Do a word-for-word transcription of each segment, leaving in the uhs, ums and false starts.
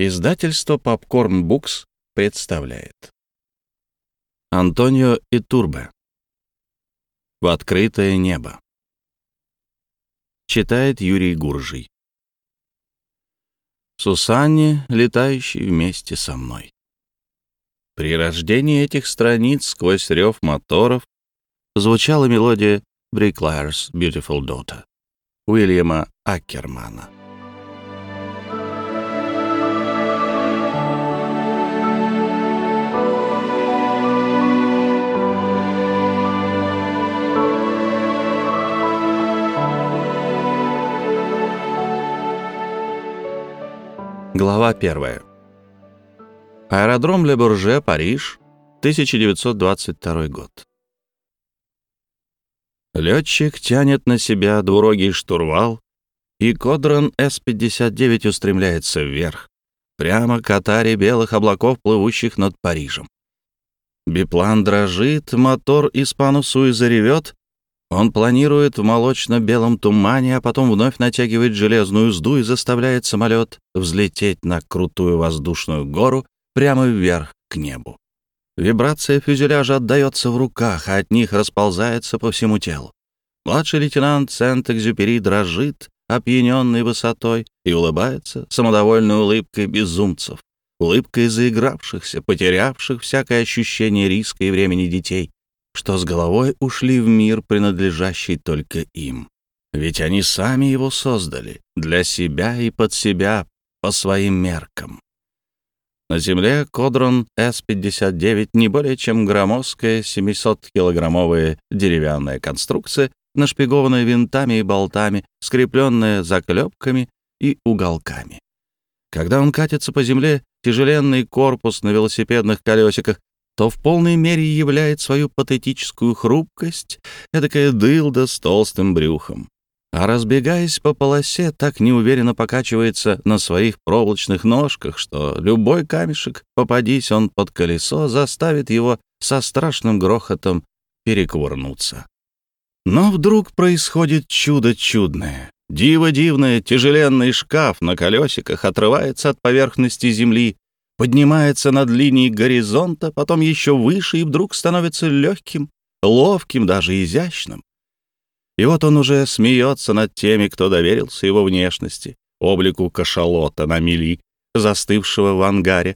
Издательство Popcorn Books представляет Антонио Итурбе «В открытое небо». Читает Юрий Гуржий. Сусанне, летающей вместе со мной. При рождении этих страниц сквозь рев моторов звучала мелодия «Bricklayer's Beautiful Daughter» Уильяма Аккермана. Глава первая. Аэродром Ле-Бурже, Париж, тысяча девятьсот двадцать второй год. Летчик тянет на себя двурогий штурвал, и Кодрон Эс пятьдесят девять устремляется вверх, прямо к атаре белых облаков, плывущих над Парижем. Биплан дрожит, мотор Испану-Суи заревет. Он планирует в молочно-белом тумане, а потом вновь натягивает железную узду и заставляет самолет взлететь на крутую воздушную гору прямо вверх к небу. Вибрация фюзеляжа отдается в руках, а от них расползается по всему телу. Младший лейтенант Сент-Экзюпери дрожит, опьяненный высотой, и улыбается самодовольной улыбкой безумцев, улыбкой заигравшихся, потерявших всякое ощущение риска и времени детей, что с головой ушли в мир, принадлежащий только им. Ведь они сами его создали, для себя и под себя, по своим меркам. На земле Кодрон Эс пятьдесят девять не более чем громоздкая семисоткилограммовая деревянная конструкция, нашпигованная винтами и болтами, скрепленная заклепками и уголками. Когда он катится по земле, тяжеленный корпус на велосипедных колесиках, то в полной мере являет свою патетическую хрупкость эдакая дылда с толстым брюхом. А разбегаясь по полосе, так неуверенно покачивается на своих проволочных ножках, что любой камешек, попадись он под колесо, заставит его со страшным грохотом перекувырнуться. Но вдруг происходит чудо чудное. Диво дивное, тяжеленный шкаф на колесиках отрывается от поверхности земли, поднимается над линией горизонта, потом еще выше и вдруг становится легким, ловким, даже изящным. И вот он уже смеется над теми, кто доверился его внешности, облику кашалота на мели, застывшего в ангаре.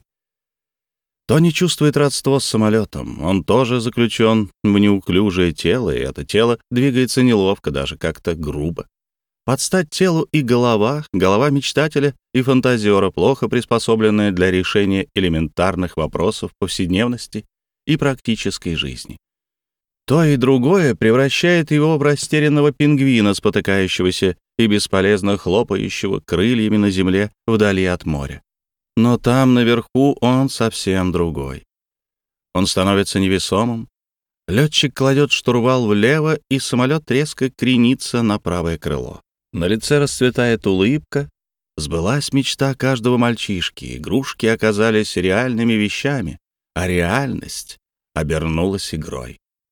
Тони чувствует родство с самолетом. Он тоже заключен в неуклюжее тело, и это тело двигается неловко, даже как-то грубо. Под стать телу и голова, голова мечтателя и фантазера, плохо приспособленная для решения элементарных вопросов повседневности и практической жизни. То и другое превращает его в растерянного пингвина, спотыкающегося и бесполезно хлопающего крыльями на земле вдали от моря. Но там, наверху, он совсем другой. Он становится невесомым. Летчик кладет штурвал влево, и самолет резко кренится на правое крыло. На лице расцветает улыбка. Сбылась мечта каждого мальчишки. Игрушки оказались реальными вещами, а реальность обернулась игрой.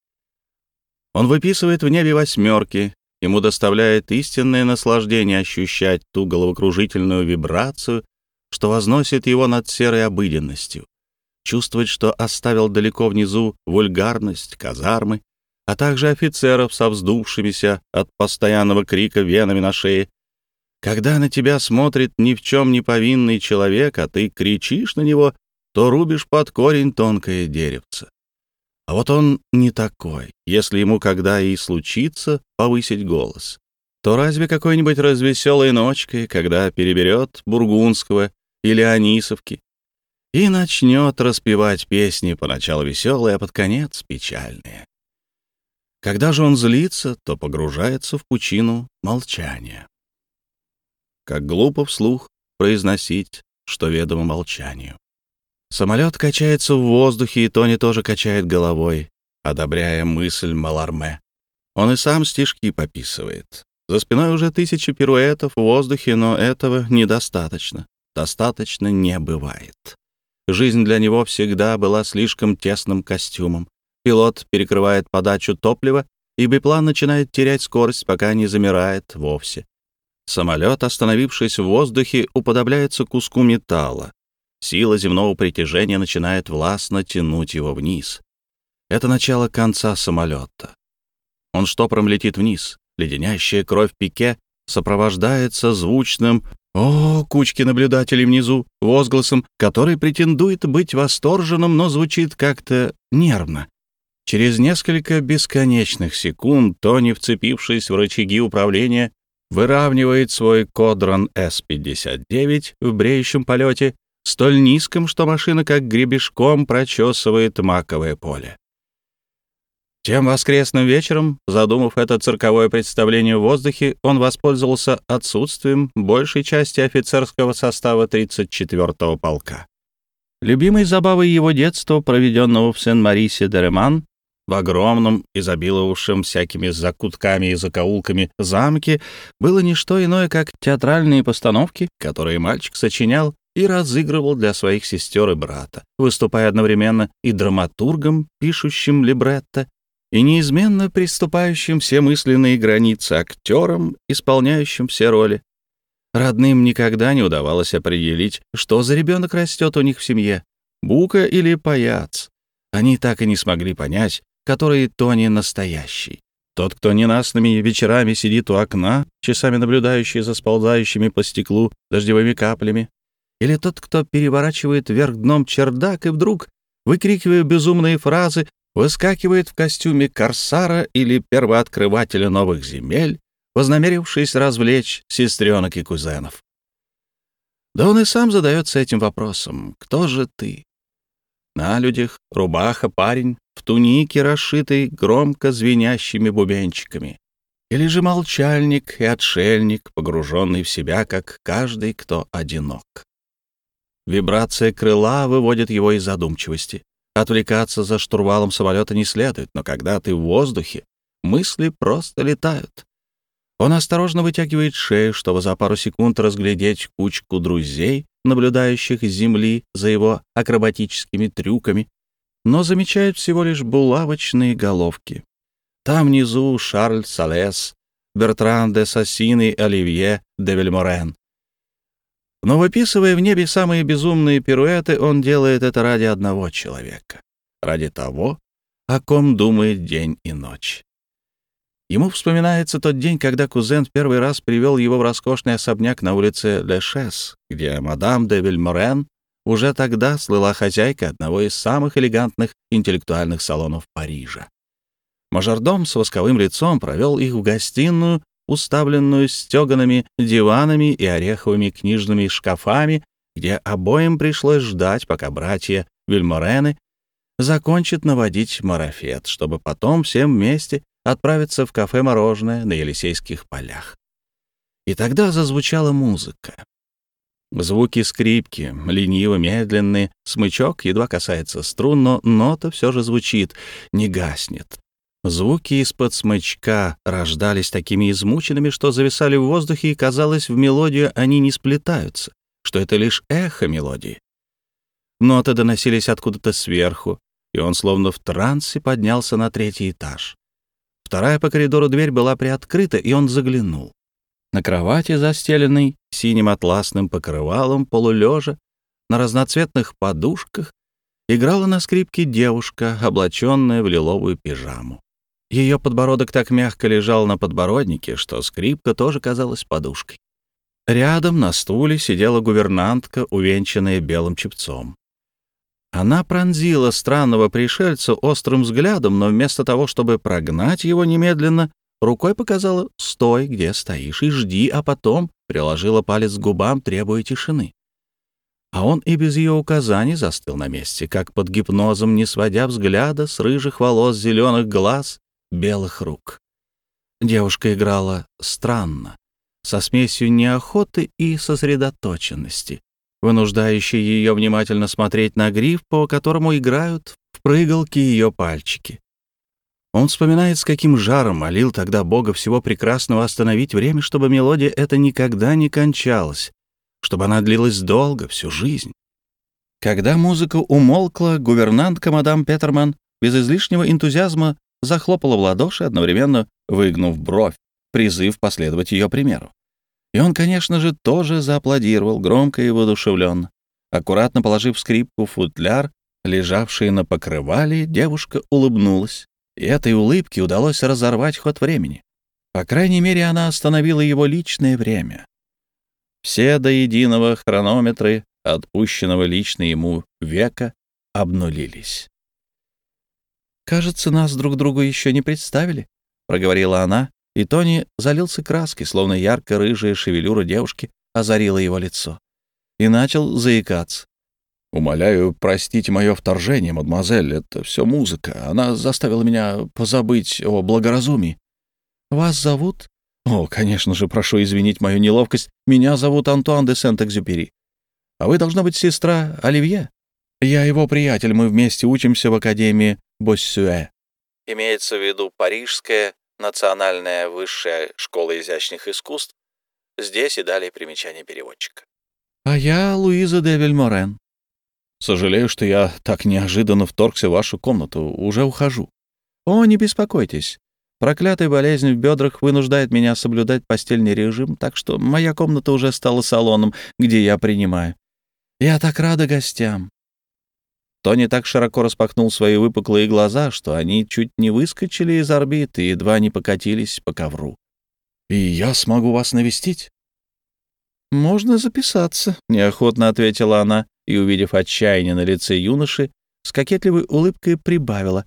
Он выписывает в небе восьмерки. Ему доставляет истинное наслаждение ощущать ту головокружительную вибрацию, что возносит его над серой обыденностью. Чувствовать, что оставил далеко внизу вульгарность казармы, а также офицеров со вздувшимися от постоянного крика венами на шее. Когда на тебя смотрит ни в чем не повинный человек, а ты кричишь на него, то рубишь под корень тонкое деревце. А вот он не такой. Если ему когда и случится повысить голос, то разве какой-нибудь развеселой ночкой, когда переберет Бургундского или Анисовки и начнет распевать песни, поначалу веселые, а под конец печальные. Когда же он злится, то погружается в пучину молчания. Как глупо вслух произносить, что ведомо молчанию. Самолет качается в воздухе, и Тони тоже качает головой, одобряя мысль Маларме. Он и сам стишки пописывает. За спиной уже тысячи пируэтов в воздухе, но этого недостаточно. Достаточно не бывает. Жизнь для него всегда была слишком тесным костюмом. Пилот перекрывает подачу топлива, и биплан начинает терять скорость, пока не замирает вовсе. Самолет, остановившись в воздухе, уподобляется куску металла. Сила земного притяжения начинает властно тянуть его вниз. Это начало конца самолета. Он штопором летит вниз. Леденящая кровь пике сопровождается звучным «О!» кучки наблюдателей внизу, возгласом, который претендует быть восторженным, но звучит как-то нервно. Через несколько бесконечных секунд Тони, вцепившись в рычаги управления, выравнивает свой Кодран эс пятьдесят девять в бреющем полете, столь низком, что машина как гребешком прочесывает маковое поле. Тем воскресным вечером, задумав это цирковое представление в воздухе, он воспользовался отсутствием большей части офицерского состава тридцать четвёртого полка. Любимой забавой его детства, проведенного в Сен-Марисе-де-Реман, в огромном, изобиловавшем всякими закутками и закоулками замке, было не что иное, как театральные постановки, которые мальчик сочинял и разыгрывал для своих сестер и брата, выступая одновременно и драматургом, пишущим либретто, и неизменно приступающим все мысленные границы актером, исполняющим все роли. Родным никогда не удавалось определить, что за ребенок растет у них в семье, бука или паяц. Они так и не смогли понять, который Тони настоящий. Тот, кто ненастными вечерами сидит у окна, часами наблюдающий за сползающими по стеклу дождевыми каплями, или тот, кто переворачивает вверх дном чердак и вдруг, выкрикивая безумные фразы, выскакивает в костюме корсара или первооткрывателя новых земель, вознамерившись развлечь сестренок и кузенов. Да он и сам задается этим вопросом: кто же ты? На людях рубаха парень в тунике, расшитой громко звенящими бубенчиками. Или же молчальник и отшельник, погруженный в себя, как каждый, кто одинок. Вибрация крыла выводит его из задумчивости. Отвлекаться за штурвалом самолета не следует, но когда ты в воздухе, мысли просто летают. Он осторожно вытягивает шею, чтобы за пару секунд разглядеть кучку друзей, наблюдающих с земли за его акробатическими трюками, но замечает всего лишь булавочные головки. Там внизу Шарль Салес, Бертран де Сассин и Оливье де Вильморен. Но, выписывая в небе самые безумные пируэты, он делает это ради одного человека, ради того, о ком думает день и ночь. Ему вспоминается тот день, когда кузен в первый раз привел его в роскошный особняк на улице Ле Шес, где мадам де Вильморен уже тогда слыла хозяйкой одного из самых элегантных интеллектуальных салонов Парижа. Мажордом с восковым лицом провел их в гостиную, уставленную стеганными диванами и ореховыми книжными шкафами, где обоим пришлось ждать, пока братья Вильморены закончат наводить марафет, чтобы потом всем вместе отправиться в кафе-мороженое на Елисейских полях. И тогда зазвучала музыка. Звуки скрипки, лениво-медленные, смычок едва касается струн, но нота все же звучит, не гаснет. Звуки из-под смычка рождались такими измученными, что зависали в воздухе, и, казалось, в мелодию они не сплетаются, что это лишь эхо мелодии. Ноты доносились откуда-то сверху, и он словно в трансе поднялся на третий этаж. Вторая по коридору дверь была приоткрыта, и он заглянул. На кровати, застеленной синим атласным покрывалом, полулежа, на разноцветных подушках, играла на скрипке девушка, облаченная в лиловую пижаму. Ее подбородок так мягко лежал на подбороднике, что скрипка тоже казалась подушкой. Рядом на стуле сидела гувернантка, увенчанная белым чепцом. Она пронзила странного пришельца острым взглядом, но вместо того, чтобы прогнать его немедленно, рукой показала: «Стой, где стоишь, и жди», а потом приложила палец к губам, требуя тишины. А он и без ее указаний застыл на месте, как под гипнозом, не сводя взгляда с рыжих волос, зеленых глаз, белых рук. Девушка играла странно, со смесью неохоты и сосредоточенности, вынуждающей ее внимательно смотреть на гриф, по которому играют в прыгалки ее пальчики. Он вспоминает, с каким жаром молил тогда Бога всего прекрасного остановить время, чтобы мелодия эта никогда не кончалась, чтобы она длилась долго, всю жизнь. Когда музыка умолкла, гувернантка мадам Петерман без излишнего энтузиазма захлопала в ладоши, одновременно выгнув бровь, призыв последовать ее примеру. И он, конечно же, тоже зааплодировал громко и воодушевленно. Аккуратно положив скрипку в футляр, лежавший на покрывале, девушка улыбнулась. И этой улыбке удалось разорвать ход времени. По крайней мере, она остановила его личное время. Все до единого хронометры, отпущенного лично ему века, обнулились. «Кажется, нас друг другу еще не представили», — проговорила она, и Тони залился краской, словно ярко-рыжая шевелюра девушки озарила его лицо, и начал заикаться. «Умоляю, простите мое вторжение, мадемуазель, это все музыка. Она заставила меня позабыть о благоразумии». «Вас зовут?» «О, конечно же, прошу извинить мою неловкость. Меня зовут Антуан де Сент-Экзюпери. А вы, должна быть, сестра Оливье?» «Я его приятель, мы вместе учимся в Академии Боссюэ». Имеется в виду Парижская национальная высшая школа изящных искусств. Здесь и далее примечание переводчика. «А я Луиза де Вильморен». «Сожалею, что я так неожиданно вторгся в вашу комнату. Уже ухожу». «О, не беспокойтесь. Проклятая болезнь в бедрах вынуждает меня соблюдать постельный режим, так что моя комната уже стала салоном, где я принимаю. Я так рада гостям». Тони так широко распахнул свои выпуклые глаза, что они чуть не выскочили из орбит и едва не покатились по ковру. «И я смогу вас навестить?» «Можно записаться», — неохотно ответила она, и, увидев отчаяние на лице юноши, с кокетливой улыбкой прибавила: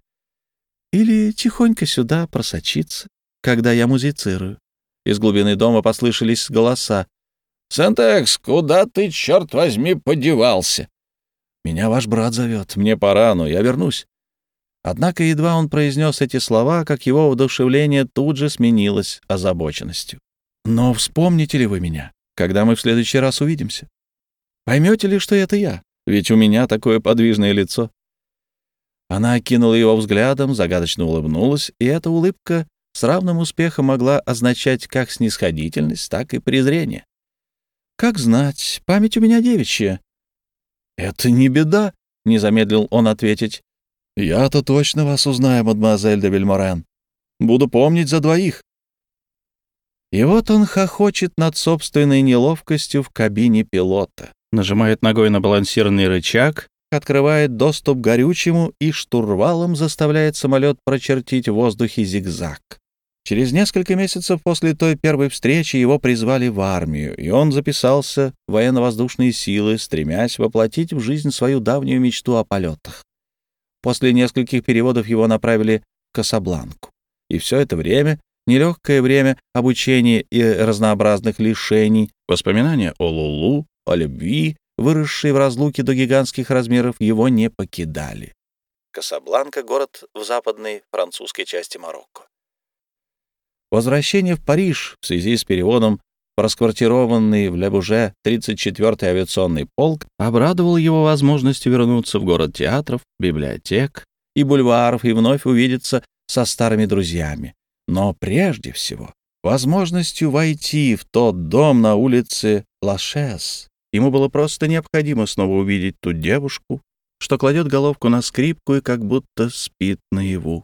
«Или тихонько сюда просочиться, когда я музицирую». Из глубины дома послышались голоса. «Сент-Экс, куда ты, черт возьми, подевался?» «Меня ваш брат зовет. Мне пора, но я вернусь». Однако едва он произнес эти слова, как его воодушевление тут же сменилось озабоченностью. «Но вспомните ли вы меня, когда мы в следующий раз увидимся? Поймете ли, что это я? Ведь у меня такое подвижное лицо». Она окинула его взглядом, загадочно улыбнулась, и эта улыбка с равным успехом могла означать как снисходительность, так и презрение. «Как знать, память у меня девичья». «Это не беда», — не замедлил он ответить. «Я-то точно вас узнаю, мадемуазель де Вильморен. Буду помнить за двоих». И вот он хохочет над собственной неловкостью в кабине пилота, нажимает ногой на балансирный рычаг, открывает доступ к горючему и штурвалом заставляет самолет прочертить в воздухе зигзаг. Через несколько месяцев после той первой встречи его призвали в армию, и он записался в военно-воздушные силы, стремясь воплотить в жизнь свою давнюю мечту о полетах. После нескольких переводов его направили в Касабланку. И все это время, нелегкое время обучения и разнообразных лишений, воспоминания о Лулу, о любви, выросшие в разлуке до гигантских размеров, его не покидали. Касабланка — город в западной французской части Марокко. Возвращение в Париж в связи с переводом в расквартированный в Ле-Буже тридцать четвёртый авиационный полк обрадовал его возможностью вернуться в город театров, библиотек и бульваров и вновь увидеться со старыми друзьями. Но прежде всего возможностью войти в тот дом на улице Лашес. Ему было просто необходимо снова увидеть ту девушку, что кладет головку на скрипку и как будто спит наяву.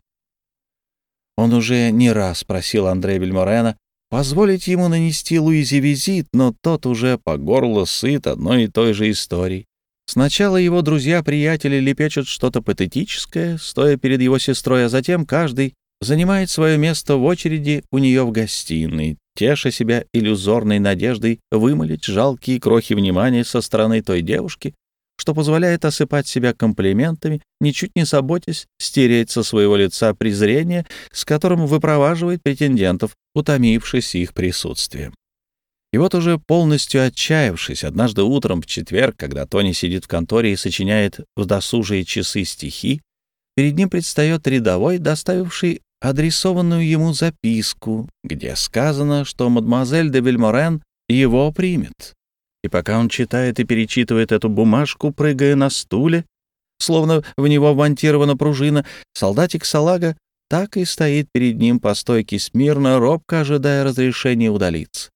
Он уже не раз просил Андрея Вильморена позволить ему нанести Луизе визит, но тот уже по горло сыт одной и той же историей. Сначала его друзья-приятели лепечут что-то патетическое, стоя перед его сестрой, а затем каждый занимает свое место в очереди у нее в гостиной, теша себя иллюзорной надеждой вымолить жалкие крохи внимания со стороны той девушки, что позволяет осыпать себя комплиментами, ничуть не заботясь стереть со своего лица презрение, с которым выпроваживает претендентов, утомившись их присутствием. И вот уже полностью отчаявшись, однажды утром в четверг, когда Тони сидит в конторе и сочиняет в досужие часы стихи, перед ним предстает рядовой, доставивший адресованную ему записку, где сказано, что мадемуазель де Вильморен его примет. И пока он читает и перечитывает эту бумажку, прыгая на стуле, словно в него вмонтирована пружина, солдатик салага так и стоит перед ним по стойке смирно, робко ожидая разрешения удалиться.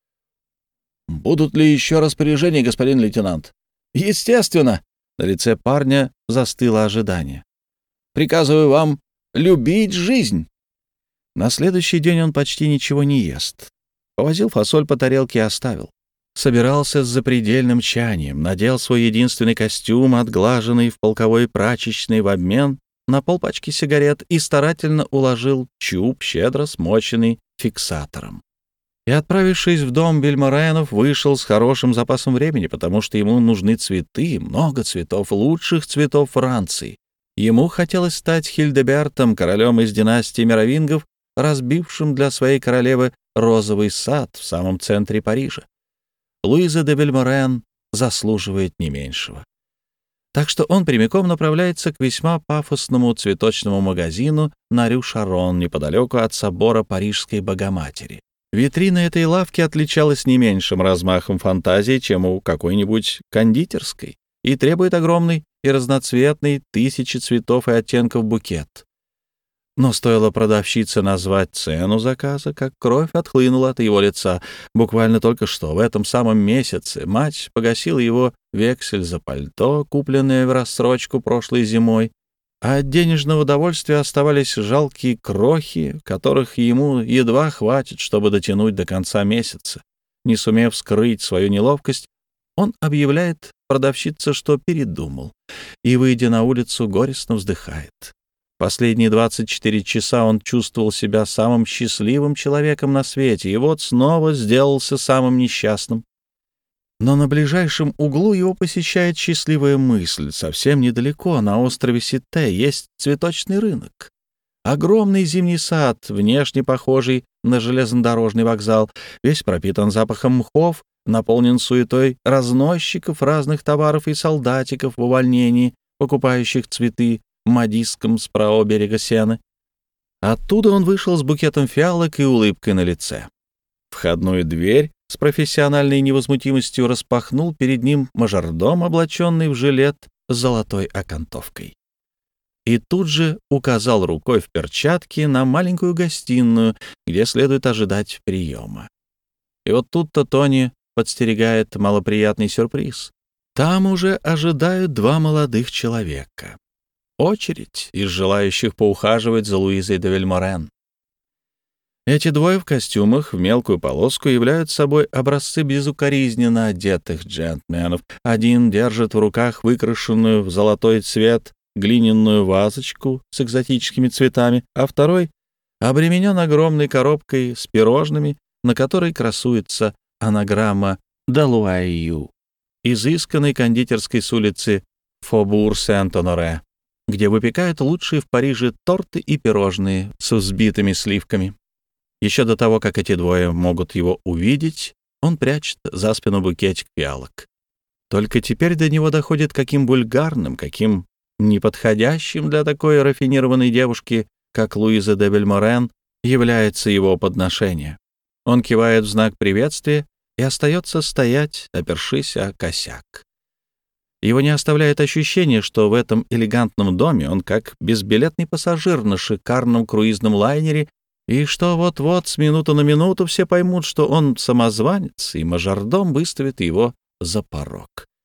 «Будут ли еще распоряжения, господин лейтенант?» «Естественно!» На лице парня застыло ожидание. «Приказываю вам любить жизнь!» На следующий день он почти ничего не ест. Повозил фасоль по тарелке и оставил. собирался с запредельным тщанием, надел свой единственный костюм, отглаженный в полковой прачечной, в обмен на полпачки сигарет, и старательно уложил чуб, щедро смоченный фиксатором. И, отправившись в дом Вильморенов, вышел с хорошим запасом времени, потому что ему нужны цветы, много цветов, лучших цветов Франции. Ему хотелось стать Хильдебертом, королем из династии Меровингов, разбившим для своей королевы розовый сад в самом центре Парижа. Луиза де Вильморен заслуживает не меньшего. Так что он прямиком направляется к весьма пафосному цветочному магазину на Рю-Шарон, неподалеку от собора Парижской Богоматери. Витрина этой лавки отличалась не меньшим размахом фантазии, чем у какой-нибудь кондитерской, и требует огромный и разноцветный тысячи цветов и оттенков букет. Но стоило продавщице назвать цену заказа, как кровь отхлынула от его лица. Буквально только что, в этом самом месяце, мать погасила его вексель за пальто, купленное в рассрочку прошлой зимой, а от денежного удовольствия оставались жалкие крохи, которых ему едва хватит, чтобы дотянуть до конца месяца. Не сумев скрыть свою неловкость, он объявляет продавщице, что передумал, и, выйдя на улицу, горестно вздыхает. Последние двадцать четыре часа он чувствовал себя самым счастливым человеком на свете, и вот снова сделался самым несчастным. Но на ближайшем углу его посещает счастливая мысль. Совсем недалеко, на острове Сите, есть цветочный рынок. Огромный зимний сад, внешне похожий на железнодорожный вокзал, весь пропитан запахом мхов, наполнен суетой разносчиков разных товаров и солдатиков в увольнении, покупающих цветы в Мадийском с правого берега Сены. Оттуда он вышел с букетом фиалок и улыбкой на лице. Входную дверь с профессиональной невозмутимостью распахнул перед ним мажордом, облаченный в жилет с золотой окантовкой. И тут же указал рукой в перчатке на маленькую гостиную, где следует ожидать приема. И вот тут-то Тони подстерегает малоприятный сюрприз. Там уже ожидают два молодых человека. Очередь из желающих поухаживать за Луизой де Вильморен. Эти двое в костюмах в мелкую полоску являются собой образцы безукоризненно одетых джентльменов. Один держит в руках выкрашенную в золотой цвет глиняную вазочку с экзотическими цветами, а второй обременен огромной коробкой с пирожными, на которой красуется анаграмма «Далуайю», изысканной кондитерской с улицы Фобур-Сент-Оноре, где выпекают лучшие в Париже торты и пирожные с взбитыми сливками. Еще до того, как эти двое могут его увидеть, он прячет за спину букетик фиалок. Только теперь до него доходит, каким вульгарным, каким неподходящим для такой рафинированной девушки, как Луиза де Вильморен, является его подношение. Он кивает в знак приветствия и остается стоять, опершись о косяк. Его не оставляет ощущение, что в этом элегантном доме он как безбилетный пассажир на шикарном круизном лайнере, и что вот-вот с минуты на минуту все поймут, что он самозванец, и мажордом выставит его за порог.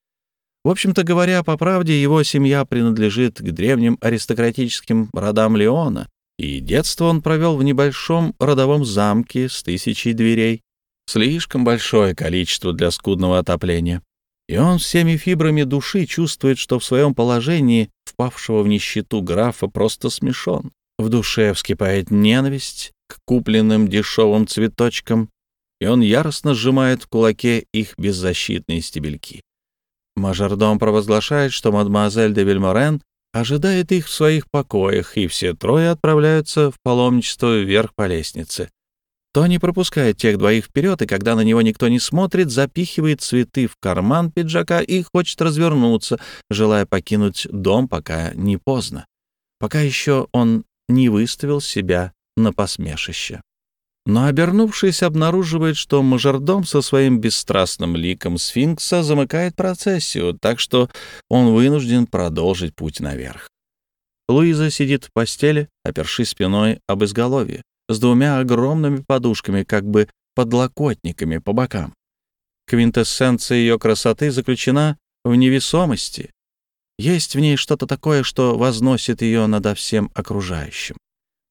В общем-то говоря, по правде, его семья принадлежит к древним аристократическим родам Леона, и детство он провел в небольшом родовом замке с тысячей дверей. Слишком большое количество для скудного отопления. И он всеми фибрами души чувствует, что в своем положении впавшего в нищету графа просто смешон. В душе вскипает ненависть к купленным дешевым цветочкам, и он яростно сжимает в кулаке их беззащитные стебельки. Мажордом провозглашает, что мадемуазель де Вильморен ожидает их в своих покоях, и все трое отправляются в паломничество вверх по лестнице. Тони пропускает тех двоих вперед, и когда на него никто не смотрит, запихивает цветы в карман пиджака и хочет развернуться, желая покинуть дом, пока не поздно, пока еще он не выставил себя на посмешище. Но, обернувшись, обнаруживает, что мажордом со своим бесстрастным ликом сфинкса замыкает процессию, так что он вынужден продолжить путь наверх. Луиза сидит в постели, опершись спиной об изголовье, с двумя огромными подушками, как бы подлокотниками по бокам. Квинтэссенция ее красоты заключена в невесомости. Есть в ней что-то такое, что возносит ее над всем окружающим.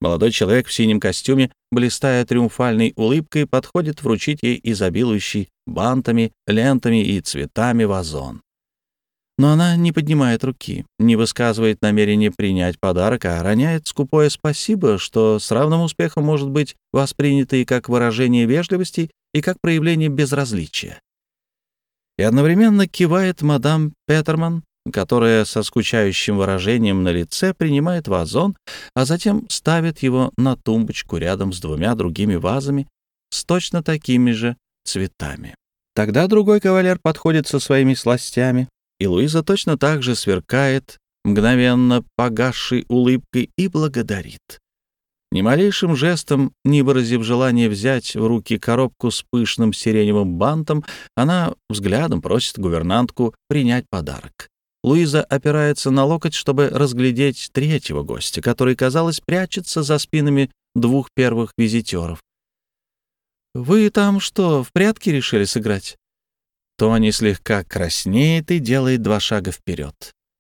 Молодой человек в синем костюме, блистая триумфальной улыбкой, подходит вручить ей изобилующий бантами, лентами и цветами вазон. Но она не поднимает руки, не высказывает намерения принять подарок, а роняет скупое спасибо, что с равным успехом может быть воспринято и как выражение вежливости, и как проявление безразличия. И одновременно кивает мадам Петерман, которая со скучающим выражением на лице принимает вазон, а затем ставит его на тумбочку рядом с двумя другими вазами с точно такими же цветами. Тогда другой кавалер подходит со своими сластями, и Луиза точно так же сверкает, мгновенно погасшей улыбкой, и благодарит. Ни малейшим жестом, не выразив желания взять в руки коробку с пышным сиреневым бантом, она взглядом просит гувернантку принять подарок. Луиза опирается на локоть, чтобы разглядеть третьего гостя, который, казалось, прячется за спинами двух первых визитеров. «Вы там что, в прятки решили сыграть?» Тони слегка краснеет и делает два шага вперед.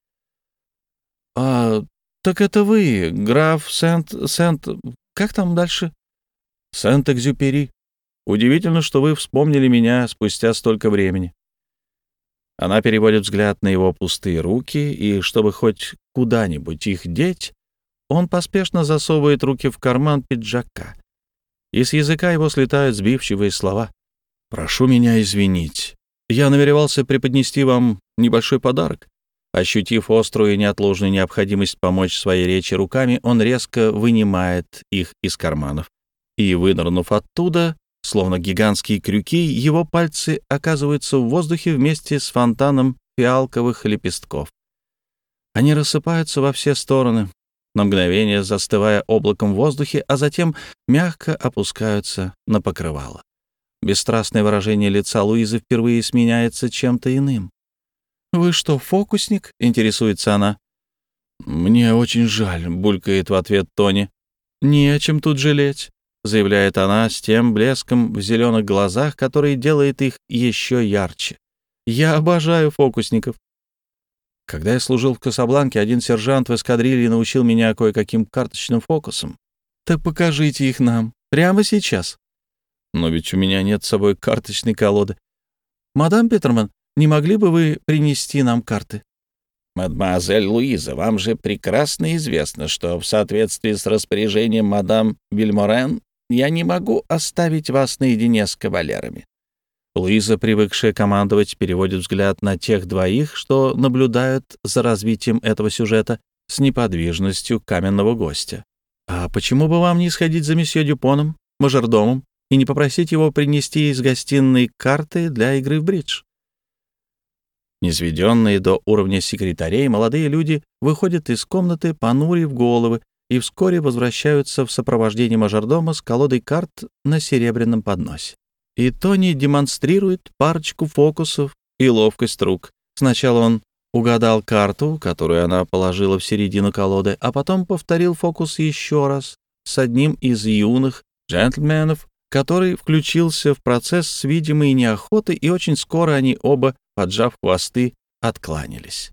«А, так это вы, граф Сент... Сент... Как там дальше?» «Сент-Экзюпери. Удивительно, что вы вспомнили меня спустя столько времени». Она переводит взгляд на его пустые руки, и, чтобы хоть куда-нибудь их деть, он поспешно засовывает руки в карман пиджака. И с языка его слетают сбивчивые слова. «Прошу меня извинить. Я намеревался преподнести вам небольшой подарок». Ощутив острую и неотложную необходимость помочь своей речи руками, он резко вынимает их из карманов. И, вынырнув оттуда, словно гигантские крюки, его пальцы оказываются в воздухе вместе с фонтаном фиалковых лепестков. Они рассыпаются во все стороны, на мгновение застывая облаком в воздухе, а затем мягко опускаются на покрывало. Бесстрастное выражение лица Луизы впервые сменяется чем-то иным. «Вы что, фокусник?» — интересуется она. «Мне очень жаль», — булькает в ответ Тони. «Не о чем тут жалеть», — заявляет она с тем блеском в зеленых глазах, который делает их еще ярче. «Я обожаю фокусников. Когда я служил в Касабланке, один сержант в эскадрилье научил меня кое-каким карточным фокусам. Так покажите их нам. Прямо сейчас». «Но ведь у меня нет с собой карточной колоды. Мадам Петерман, не могли бы вы принести нам карты?» «Мадемуазель Луиза, вам же прекрасно известно, что в соответствии с распоряжением мадам Вильморен я не могу оставить вас наедине с кавалерами». Луиза, привыкшая командовать, переводит взгляд на тех двоих, что наблюдают за развитием этого сюжета с неподвижностью каменного гостя. «А почему бы вам не сходить за месье Дюпоном, мажордомом, и не попросить его принести из гостиной карты для игры в бридж?» Низведенные до уровня секретарей, молодые люди выходят из комнаты, понурив головы, и вскоре возвращаются в сопровождении мажордома с колодой карт на серебряном подносе. И Тони демонстрирует парочку фокусов и ловкость рук. Сначала он угадал карту, которую она положила в середину колоды, а потом повторил фокус еще раз с одним из юных джентльменов, который включился в процесс с видимой неохотой, и очень скоро они оба, поджав хвосты, откланялись.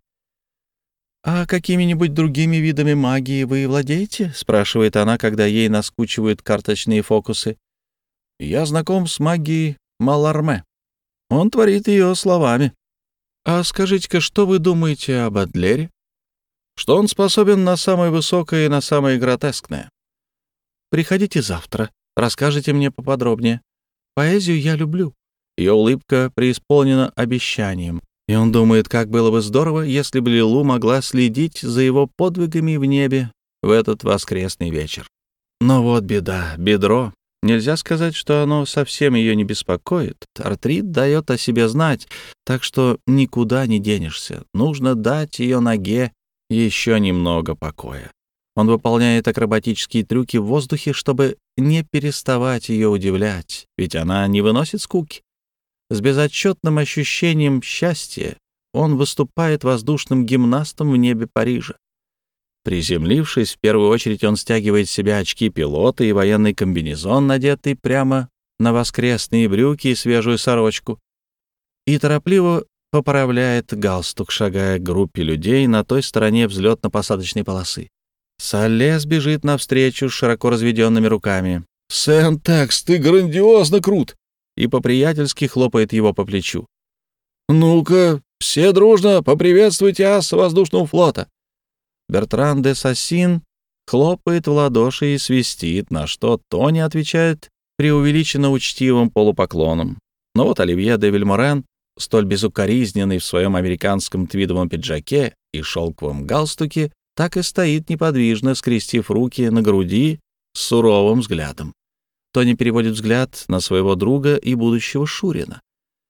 «А какими-нибудь другими видами магии вы владеете?» — спрашивает она, когда ей наскучивают карточные фокусы. «Я знаком с магией Маларме. Он творит ее словами. А скажите-ка, что вы думаете об Адлере? Что он способен на самое высокое и на самое гротескное? Приходите завтра, расскажите мне поподробнее. Поэзию я люблю». Ее улыбка преисполнена обещанием, и он думает, как было бы здорово, если бы Лилу могла следить за его подвигами в небе в этот воскресный вечер. Но вот беда, бедро. Нельзя сказать, что оно совсем ее не беспокоит. Артрит дает о себе знать, так что никуда не денешься. Нужно дать ее ноге еще немного покоя. Он выполняет акробатические трюки в воздухе, чтобы не переставать ее удивлять, ведь она не выносит скуки. С безотчетным ощущением счастья он выступает воздушным гимнастом в небе Парижа. Приземлившись, в первую очередь он стягивает с себя очки пилота и военный комбинезон, надетый прямо на воскресные брюки и свежую сорочку, и торопливо поправляет галстук, шагая к группе людей на той стороне взлетно-посадочной полосы. Солес бежит навстречу с широко разведенными руками. «Сентекс, ты грандиозно крут!» И по-приятельски хлопает его по плечу. «Ну-ка, все дружно поприветствуйте аса воздушного флота!» Бертран де Сассин хлопает в ладоши и свистит, на что Тони отвечает преувеличенно учтивым полупоклоном. Но вот Оливье де Вильморен, столь безукоризненный в своем американском твидовом пиджаке и шелковом галстуке, так и стоит неподвижно, скрестив руки на груди с суровым взглядом. Тони переводит взгляд на своего друга и будущего шурина.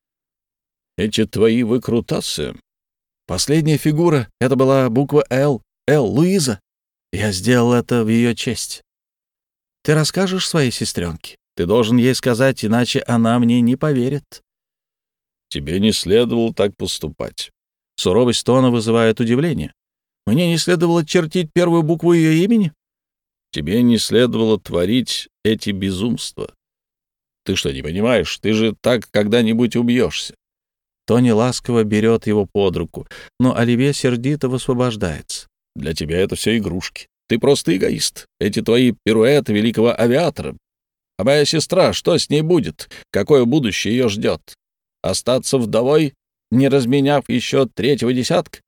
«Эти твои выкрутасы!» Последняя фигура — это была буква «Л». «Л» — Луиза. Я сделал это в ее честь. Ты расскажешь своей сестренке? Ты должен ей сказать, иначе она мне не поверит. Тебе не следовало так поступать. Суровость тона вызывает удивление. Мне не следовало чертить первую букву ее имени? Тебе не следовало творить эти безумства. Ты что, не понимаешь? Ты же так когда-нибудь убьешься. Тони ласково берет его под руку, но Оливье сердито высвобождается. Для тебя это все игрушки. Ты просто эгоист. Эти твои пируэты великого авиатора. А моя сестра, что с ней будет? Какое будущее ее ждет? Остаться вдовой, не разменяв еще третьего десятка?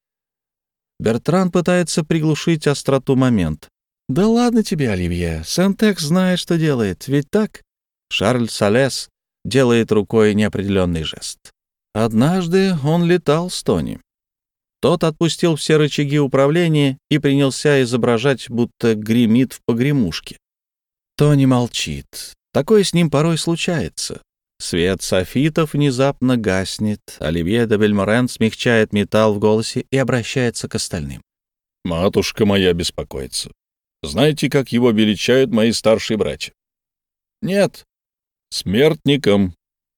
Бертран пытается приглушить остроту момента. «Да ладно тебе, Оливье, Сентекс знает, что делает, ведь так?» Шарль Солес делает рукой неопределенный жест. Однажды он летал с Тони. Тот отпустил все рычаги управления и принялся изображать, будто гремит в погремушке. Тони молчит. Такое с ним порой случается. Свет софитов внезапно гаснет. Оливье де Вильморен смягчает металл в голосе и обращается к остальным. «Матушка моя беспокоится. Знаете, как его величают мои старшие братья?» «Нет». «Смертником».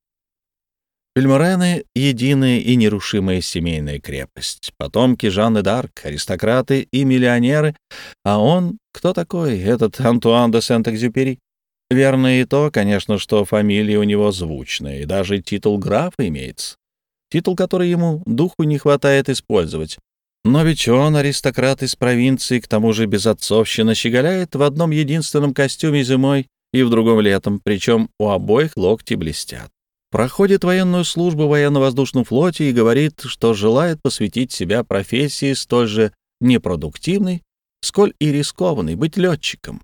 Вильморены — единая и нерушимая семейная крепость. Потомки Жанны д'Арк, аристократы и миллионеры. А он, кто такой, этот Антуан де Сент-Экзюпери? Верно и то, конечно, что фамилия у него звучная, и даже титул графа имеется. Титул, который ему духу не хватает использовать. Но ведь он аристократ из провинции, к тому же безотцовщина, щеголяет в одном единственном костюме зимой и в другом летом, причем у обоих локти блестят. Проходит военную службу в военно-воздушном флоте и говорит, что желает посвятить себя профессии столь же непродуктивной, сколь и рискованной — быть летчиком.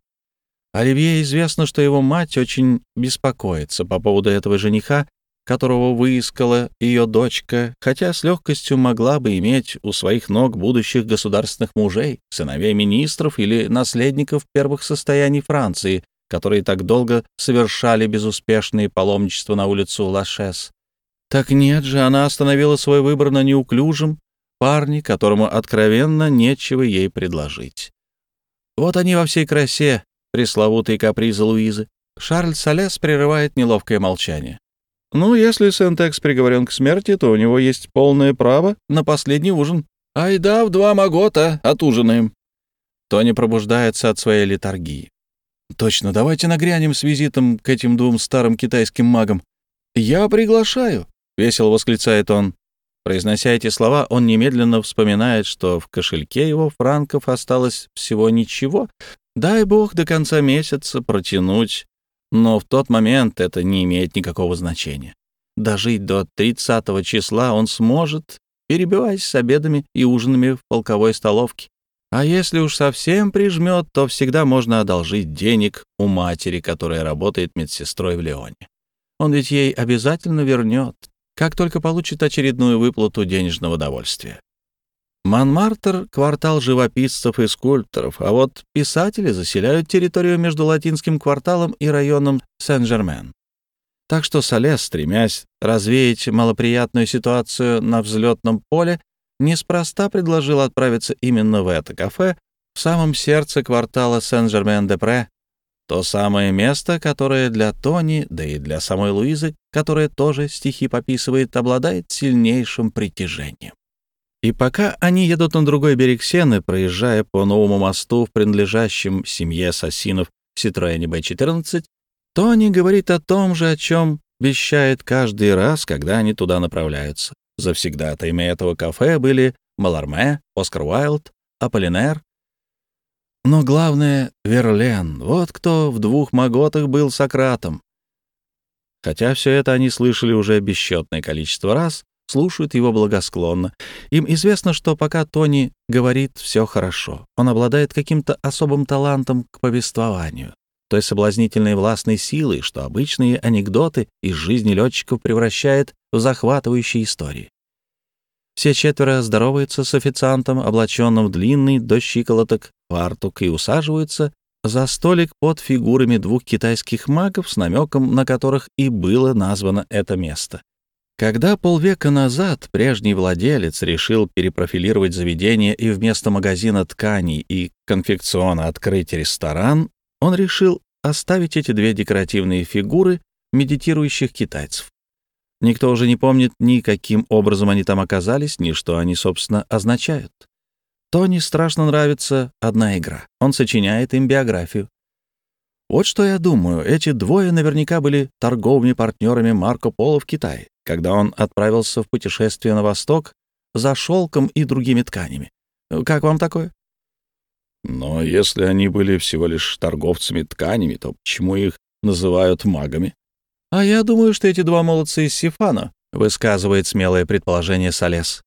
Оливье известно, что его мать очень беспокоится по поводу этого жениха, которого выискала ее дочка, хотя с легкостью могла бы иметь у своих ног будущих государственных мужей, сыновей министров или наследников первых состояний Франции, которые так долго совершали безуспешные паломничества на улицу Лашес. Так нет же, она остановила свой выбор на неуклюжем парне, которому откровенно нечего ей предложить. Вот они во всей красе, пресловутые капризы Луизы. Шарль Солес прерывает неловкое молчание. Ну, если Сентекс приговорен к смерти, то у него есть полное право на последний ужин. Айда в два магота, отужинаем. Тони пробуждается от своей летаргии. Точно, давайте нагрянем с визитом к этим двум старым китайским магам. «Я приглашаю», — весело восклицает он. Произнося эти слова, он немедленно вспоминает, что в кошельке его франков осталось всего ничего. Дай бог до конца месяца протянуть. Но в тот момент это не имеет никакого значения. Дожить до тридцатого числа он сможет, перебиваясь с обедами и ужинами в полковой столовке. А если уж совсем прижмет, то всегда можно одолжить денег у матери, которая работает медсестрой в Лионе. Он ведь ей обязательно вернет, как только получит очередную выплату денежного довольствия. Монмартр — квартал живописцев и скульпторов, а вот писатели заселяют территорию между Латинским кварталом и районом Сен-Жермен. Так что Солес, стремясь развеять малоприятную ситуацию на взлетном поле, неспроста предложил отправиться именно в это кафе в самом сердце квартала Сен-Жермен-де-Пре, то самое место, которое для Тони, да и для самой Луизы, которая тоже стихи пописывает, обладает сильнейшим притяжением. И пока они едут на другой берег Сены, проезжая по новому мосту в принадлежащем семье ассасинов Citroёn бэ четырнадцать, Тони говорит о том же, о чем вещает каждый раз, когда они туда направляются. Завсегдатаями этого кафе были Маларме, Оскар Уайлд, Аполлинер. Но главное — Верлен. Вот кто в двух Маготах был Сократом. Хотя все это они слышали уже бесчетное количество раз, слушают его благосклонно. Им известно, что пока Тони говорит, все хорошо. Он обладает каким-то особым талантом к повествованию, той соблазнительной властной силой, что обычные анекдоты из жизни летчиков превращает в захватывающие истории. Все четверо здороваются с официантом, облаченным в длинный до щиколоток фартук, и усаживаются за столик под фигурами двух китайских магов, с намеком на которых и было названо это место. Когда полвека назад прежний владелец решил перепрофилировать заведение и вместо магазина тканей и конфекциона открыть ресторан, он решил оставить эти две декоративные фигуры медитирующих китайцев. Никто уже не помнит ни каким образом они там оказались, ни что они, собственно, означают. Тони страшно нравится одна игра. Он сочиняет им биографию. Вот что я думаю, эти двое наверняка были торговыми партнерами Марко Поло в Китае, когда он отправился в путешествие на восток за шелком и другими тканями. Как вам такое? Но если они были всего лишь торговцами тканями, то почему их называют магами? А я думаю, что эти два молодца из Сифана, высказывает смелое предположение Солес.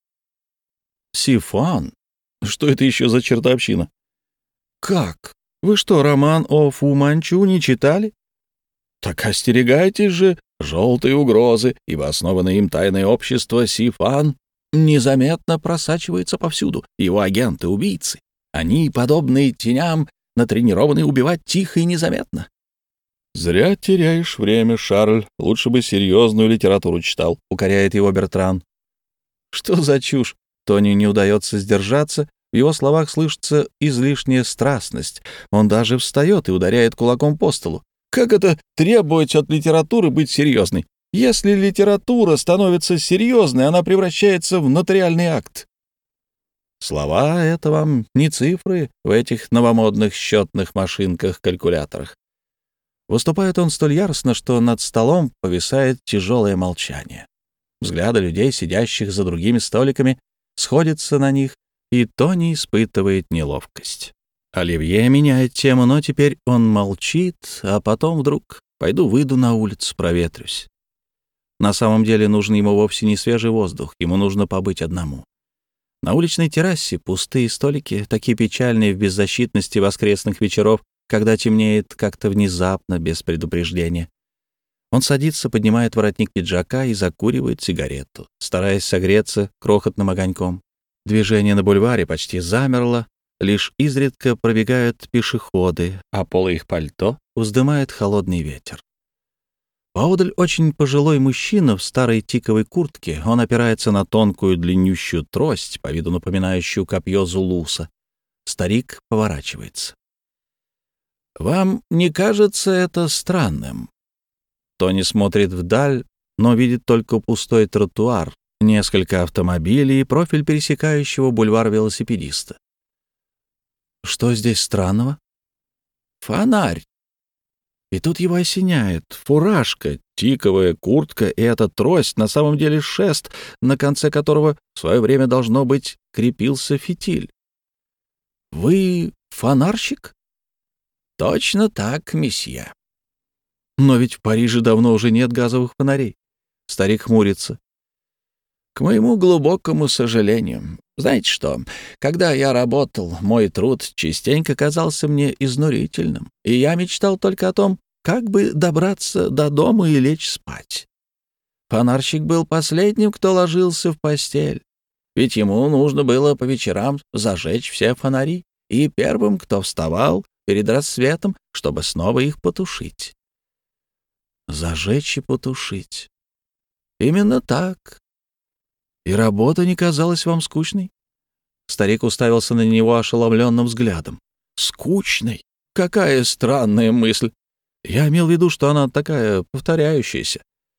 Сифан? Что это еще за чертовщина? Как? Вы что, роман о Фу Манчу не читали? Так остерегайтесь же желтой угрозы, ибо основанное им тайное общество Сифан незаметно просачивается повсюду. Его агенты-убийцы. Они, подобные теням, натренированы убивать тихо и незаметно. «Зря теряешь время, Шарль. Лучше бы серьезную литературу читал», — укоряет его Бертран. Что за чушь? Тони не удается сдержаться. В его словах слышится излишняя страстность. Он даже встает и ударяет кулаком по столу. Как это требовать от литературы быть серьезной? Если литература становится серьезной, она превращается в нотариальный акт. Слова — это вам не цифры в этих новомодных счетных машинках-калькуляторах. Выступает он столь яростно, что над столом повисает тяжелое молчание. Взгляды людей, сидящих за другими столиками, сходятся на них, и Тони испытывает неловкость. Оливье меняет тему, но теперь он молчит, а потом вдруг «пойду выйду на улицу, проветрюсь». На самом деле нужен ему вовсе не свежий воздух, ему нужно побыть одному. На уличной террасе пустые столики, такие печальные в беззащитности воскресных вечеров, когда темнеет как-то внезапно, без предупреждения. Он садится, поднимает воротник пиджака и закуривает сигарету, стараясь согреться крохотным огоньком. Движение на бульваре почти замерло, лишь изредка пробегают пешеходы, а полы их пальто вздымает холодный ветер. Поодаль очень пожилой мужчина в старой тиковой куртке. Он опирается на тонкую длиннющую трость, по виду напоминающую копье Зулуса. Старик поворачивается. «Вам не кажется это странным?» Тони смотрит вдаль, но видит только пустой тротуар, несколько автомобилей и профиль пересекающего бульвар велосипедиста. Что здесь странного? Фонарь. И тут его осеняет. Фуражка, тиковая куртка и эта трость, на самом деле шест, на конце которого в свое время, должно быть, крепился фитиль. «Вы фонарщик?» «Точно так, месье». «Но ведь в Париже давно уже нет газовых фонарей». Старик хмурится. «К моему глубокому сожалению. Знаете что, когда я работал, мой труд частенько казался мне изнурительным, и я мечтал только о том, как бы добраться до дома и лечь спать. Фонарщик был последним, кто ложился в постель, ведь ему нужно было по вечерам зажечь все фонари, и первым, кто вставал перед рассветом, чтобы снова их потушить». Зажечь и потушить. Именно так. И работа не казалась вам скучной? Старик уставился на него ошеломленным взглядом. Скучной? Какая странная мысль. Я имел в виду, что она такая повторяющаяся.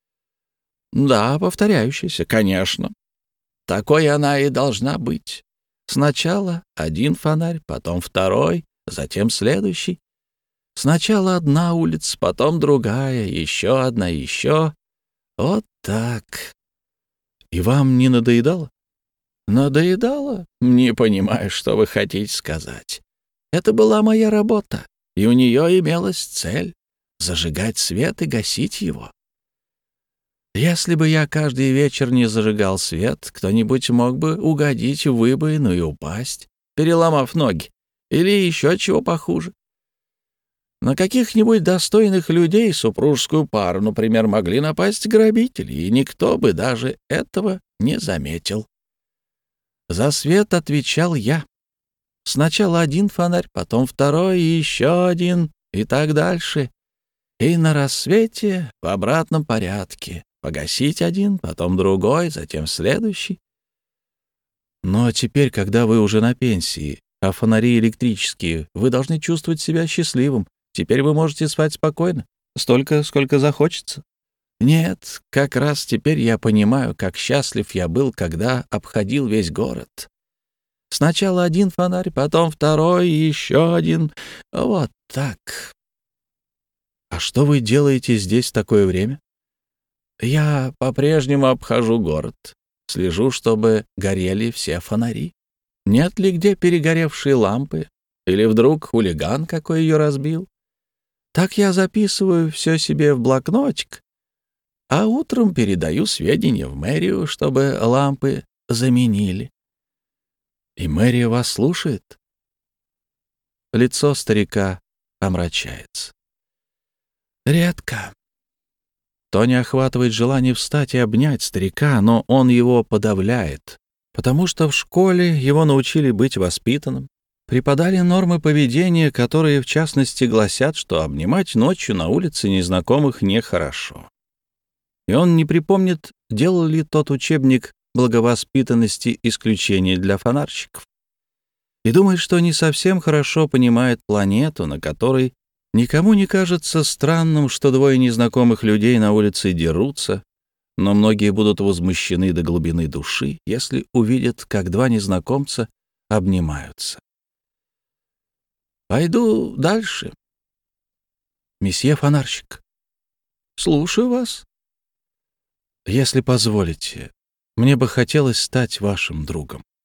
Да, повторяющаяся, конечно. Такой она и должна быть. Сначала один фонарь, потом второй, затем следующий. Сначала одна улица, потом другая, еще одна, еще. Вот так. И вам не надоедало? Надоедало? Не понимаю, что вы хотите сказать. Это была моя работа, и у нее имелась цель — зажигать свет и гасить его. Если бы я каждый вечер не зажигал свет, кто-нибудь мог бы угодить в выбоину и упасть, переломав ноги, или еще чего похуже. На каких-нибудь достойных людей, супружескую пару, например, могли напасть грабители, и никто бы даже этого не заметил. За свет отвечал я. Сначала один фонарь, потом второй, и еще один, и так дальше. И на рассвете в обратном порядке. Погасить один, потом другой, затем следующий. Но теперь, когда вы уже на пенсии, а фонари электрические, вы должны чувствовать себя счастливым. Теперь вы можете спать спокойно, столько, сколько захочется. Нет, как раз теперь я понимаю, как счастлив я был, когда обходил весь город. Сначала один фонарь, потом второй, и еще один. Вот так. А что вы делаете здесь в такое время? Я по-прежнему обхожу город. Слежу, чтобы горели все фонари. Нет ли где перегоревшие лампы? Или вдруг хулиган какой ее разбил? Так я записываю все себе в блокнотик, а утром передаю сведения в мэрию, чтобы лампы заменили. И мэрия вас слушает? Лицо старика омрачается. Редко. Тони охватывает желание встать и обнять старика, но он его подавляет, потому что в школе его научили быть воспитанным, преподали нормы поведения, которые, в частности, гласят, что обнимать ночью на улице незнакомых нехорошо. И он не припомнит, делал ли тот учебник благовоспитанности исключение для фонарщиков. И думает, что не совсем хорошо понимает планету, на которой никому не кажется странным, что двое незнакомых людей на улице дерутся, но многие будут возмущены до глубины души, если увидят, как два незнакомца обнимаются. Пойду дальше. Месье фонарщик, слушаю вас. Если позволите, мне бы хотелось стать вашим другом.